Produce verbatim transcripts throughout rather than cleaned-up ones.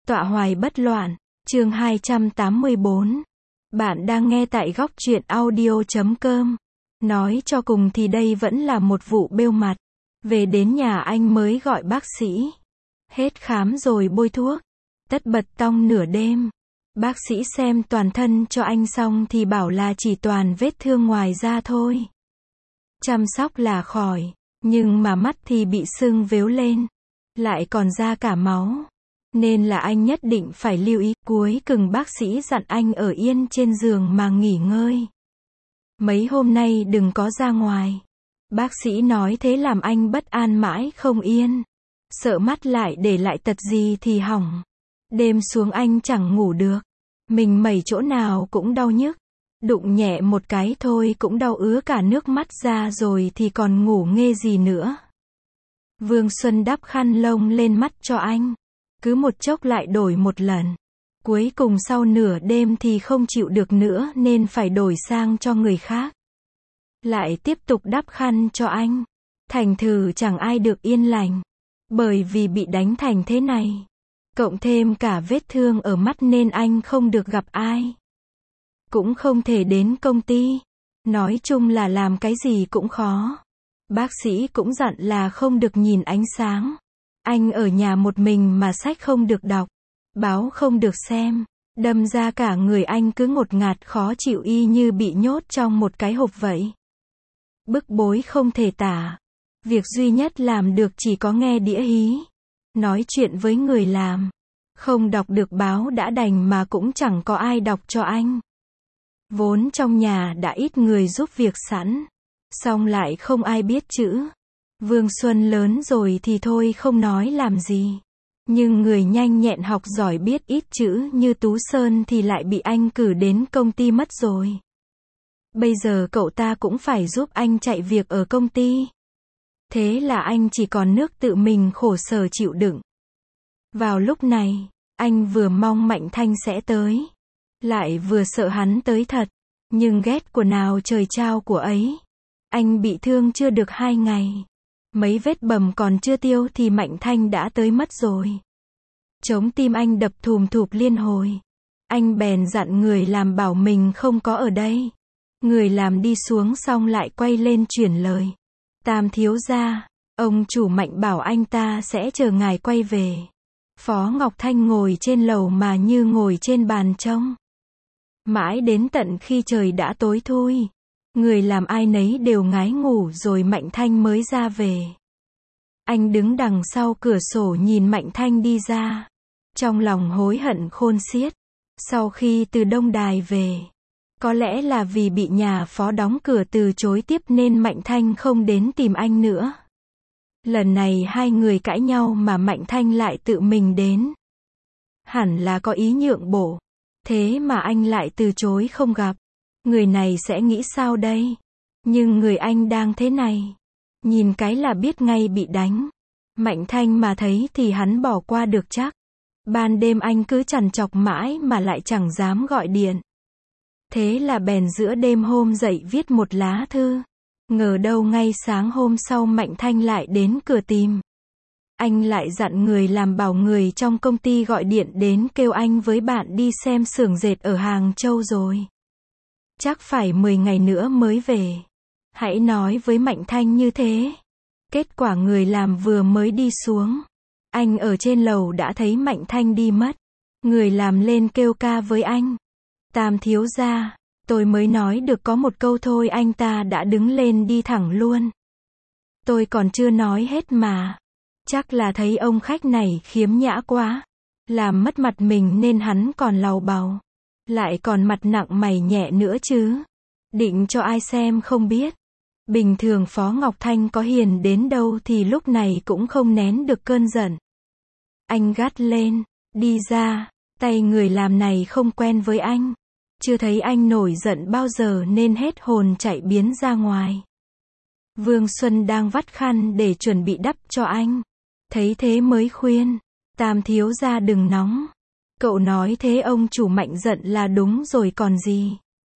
Tọa hoài bất loạn, chương hai trăm tám mươi bốn. Bạn đang nghe tại góc truyện audio chấm com. Nói cho cùng thì đây vẫn là một vụ bêu mặt. Về đến nhà anh mới gọi bác sĩ. Hết khám rồi bôi thuốc. Tất bật tong nửa đêm. Bác sĩ xem toàn thân cho anh xong thì bảo là chỉ toàn vết thương ngoài da thôi. Chăm sóc là khỏi, nhưng mà mắt thì bị sưng vếu lên. Lại còn ra cả máu. Nên là anh nhất định phải lưu ý. Cuối cùng bác sĩ dặn anh ở yên trên giường mà nghỉ ngơi. Mấy hôm nay đừng có ra ngoài. Bác sĩ nói thế làm anh bất an mãi không yên. Sợ mắt lại để lại tật gì thì hỏng. Đêm xuống anh chẳng ngủ được. Mình mẩy chỗ nào cũng đau nhức. Đụng nhẹ một cái thôi cũng đau ứa cả nước mắt ra rồi thì còn ngủ nghê gì nữa. Vương Xuân đắp khăn lông lên mắt cho anh. Cứ một chốc lại đổi một lần. Cuối cùng sau nửa đêm thì không chịu được nữa nên phải đổi sang cho người khác. Lại tiếp tục đắp khăn cho anh. Thành thử chẳng ai được yên lành. Bởi vì bị đánh thành thế này. Cộng thêm cả vết thương ở mắt nên anh không được gặp ai. Cũng không thể đến công ty. Nói chung là làm cái gì cũng khó. Bác sĩ cũng dặn là không được nhìn ánh sáng. Anh ở nhà một mình mà sách không được đọc. Báo không được xem. Đâm ra cả người anh cứ ngột ngạt khó chịu y như bị nhốt trong một cái hộp vậy. Bức bối không thể tả. Việc duy nhất làm được chỉ có nghe đĩa hí. Nói chuyện với người làm. Không đọc được báo đã đành mà cũng chẳng có ai đọc cho anh. Vốn trong nhà đã ít người giúp việc sẵn. Xong lại không ai biết chữ. Vương Xuân lớn rồi thì thôi không nói làm gì. Nhưng người nhanh nhẹn học giỏi biết ít chữ như Tú Sơn thì lại bị anh cử đến công ty mất rồi. Bây giờ cậu ta cũng phải giúp anh chạy việc ở công ty. Thế là anh chỉ còn nước tự mình khổ sở chịu đựng. Vào lúc này, anh vừa mong Mạnh Thanh sẽ tới. Lại vừa sợ hắn tới thật. Nhưng ghét của nào trời trao của ấy. Anh bị thương chưa được hai ngày. Mấy vết bầm còn chưa tiêu thì Mạnh Thanh đã tới mất rồi. Trống tim anh đập thùm thụp liên hồi. Anh bèn dặn người làm bảo mình không có ở đây. Người làm đi xuống xong lại quay lên chuyển lời. Tam thiếu gia, ông chủ Mạnh bảo anh ta sẽ chờ ngài quay về. Phó Ngọc Thanh ngồi trên lầu mà như ngồi trên bàn trông. Mãi đến tận khi trời đã tối thui. Người làm ai nấy đều ngái ngủ rồi Mạnh Thanh mới ra về. Anh đứng đằng sau cửa sổ nhìn Mạnh Thanh đi ra. Trong lòng hối hận khôn xiết. Sau khi từ Đông Đài về. Có lẽ là vì bị nhà phó đóng cửa từ chối tiếp nên Mạnh Thanh không đến tìm anh nữa. Lần này hai người cãi nhau mà Mạnh Thanh lại tự mình đến. Hẳn là có ý nhượng bộ. Thế mà anh lại từ chối không gặp. Người này sẽ nghĩ sao đây? Nhưng người anh đang thế này. Nhìn cái là biết ngay bị đánh. Mạnh Thanh mà thấy thì hắn bỏ qua được chắc. Ban đêm anh cứ trằn trọc mãi mà lại chẳng dám gọi điện. Thế là bèn giữa đêm hôm dậy viết một lá thư. Ngờ đâu ngay sáng hôm sau Mạnh Thanh lại đến cửa tìm. Anh lại dặn người làm bảo người trong công ty gọi điện đến kêu anh với bạn đi xem xưởng dệt ở Hàng Châu rồi. Chắc phải mười ngày nữa mới về. Hãy nói với Mạnh Thanh như thế. Kết quả người làm vừa mới đi xuống. Anh ở trên lầu đã thấy Mạnh Thanh đi mất. Người làm lên kêu ca với anh. Tam thiếu gia, tôi mới nói được có một câu thôi anh ta đã đứng lên đi thẳng luôn. Tôi còn chưa nói hết mà. Chắc là thấy ông khách này khiếm nhã quá. Làm mất mặt mình nên hắn còn làu bàu. Lại còn mặt nặng mày nhẹ nữa chứ. Định cho ai xem không biết. Bình thường Phó Ngọc Thanh có hiền đến đâu thì lúc này cũng không nén được cơn giận. Anh gắt lên, đi ra, tay người làm này không quen với anh. Chưa thấy anh nổi giận bao giờ nên hết hồn chạy biến ra ngoài. Vương Xuân đang vắt khăn để chuẩn bị đắp cho anh. Thấy thế mới khuyên, Tam thiếu gia đừng nóng. Cậu nói thế ông chủ Mạnh giận là đúng rồi còn gì.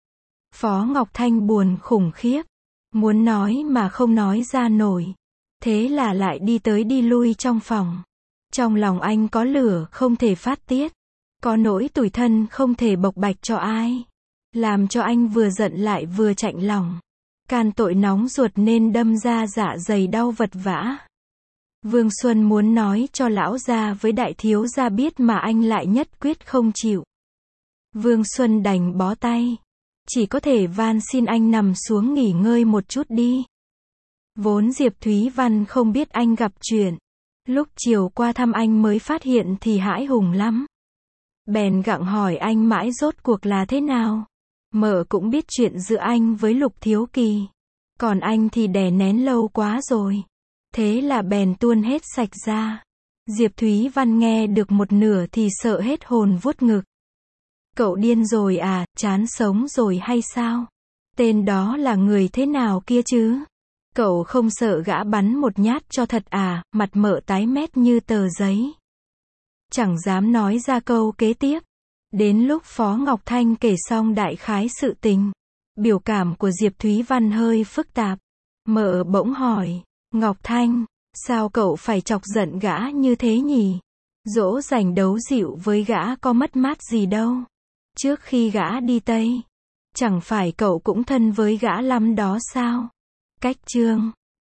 Phó Ngọc Thanh buồn khủng khiếp. Muốn nói mà không nói ra nổi. Thế là lại đi tới đi lui trong phòng. Trong lòng anh có lửa không thể phát tiết, có nỗi tủi thân không thể bộc bạch cho ai, làm cho anh vừa giận lại vừa chạnh lòng. Can tội nóng ruột nên đâm ra dạ dày đau vật vã. Vương Xuân muốn nói cho lão gia với đại thiếu gia biết mà anh lại nhất quyết không chịu. Vương Xuân đành bó tay, chỉ có thể van xin anh nằm xuống nghỉ ngơi một chút đi. Vốn Diệp Thúy Văn không biết anh gặp chuyện, lúc chiều qua thăm anh mới phát hiện thì hãi hùng lắm. Bèn gặng hỏi anh mãi rốt cuộc là thế nào. Mợ cũng biết chuyện giữa anh với Lục Thiếu Kỳ, còn anh thì đè nén lâu quá rồi. Thế là bèn tuôn hết sạch ra. Diệp Thúy Văn nghe được một nửa thì sợ hết hồn vuốt ngực. Cậu điên rồi à, chán sống rồi hay sao? Tên đó là người thế nào kia chứ? Cậu không sợ gã bắn một nhát cho thật à? Mặt mợ tái mét như tờ giấy, chẳng dám nói ra câu kế tiếp. Đến lúc Phó Ngọc Thanh kể xong đại khái sự tình, biểu cảm của Diệp Thúy Văn hơi phức tạp. Mợ bỗng hỏi, Ngọc Thanh, sao cậu phải chọc giận gã như thế nhỉ? Dỗ dành đấu dịu với gã có mất mát gì đâu. Trước khi gã đi Tây, chẳng phải cậu cũng thân với gã lắm đó sao? Cách chương